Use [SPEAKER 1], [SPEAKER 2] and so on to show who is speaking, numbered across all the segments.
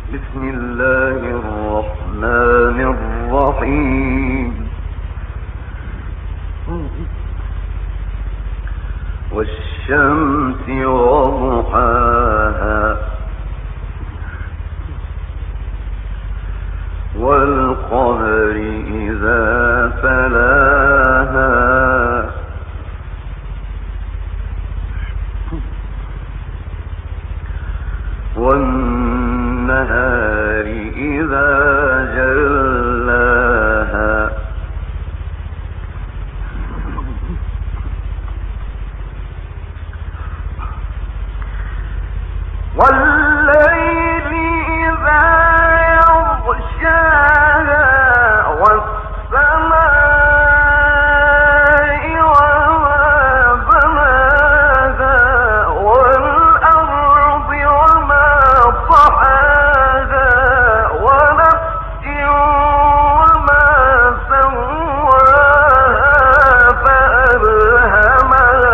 [SPEAKER 1] بسم الله الرحمن الرحيم. والشمس وضحاها والقمر إذا تلاها والنهار إذا جلاها والليل إذا يغشاها والسماء وما بناها والأرض وما طحاها ونفس وما سواها فألهمها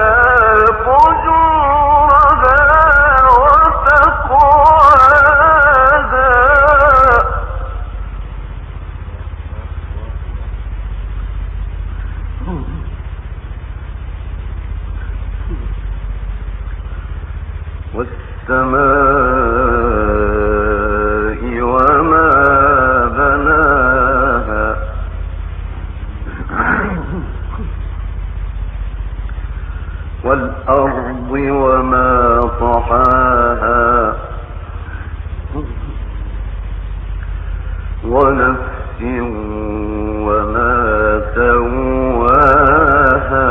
[SPEAKER 1] فجورها وتقواها والسماء وما بناها والأرض وما طحاها ونفس وما سواها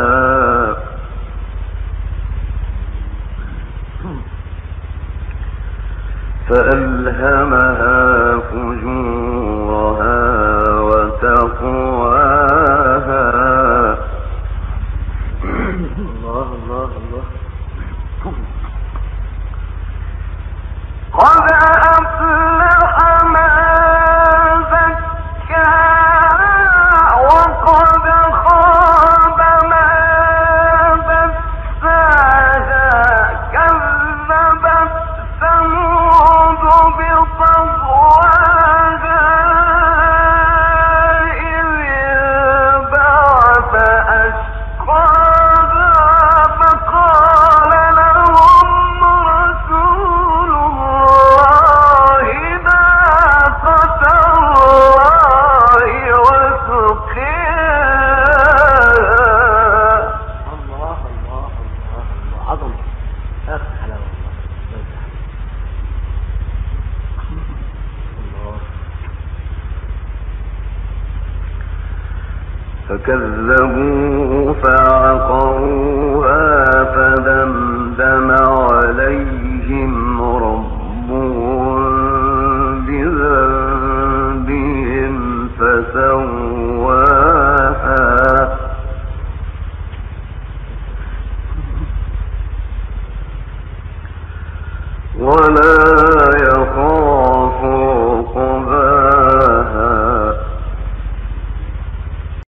[SPEAKER 1] فألهمها فجورها وتقواها. الله الله الله. قد أفلح من زكاها وقد خاب من دساها كذبت ثمود بطغواها إذ انبعث أشقاها فقال لهم رسول الله ناقة الله وسقياها. الله الله الله عظم آخر حلاوة. فكذبوه فعقروها فدمدم عليهم ربهم بذنبهم فسواها ولا يخاف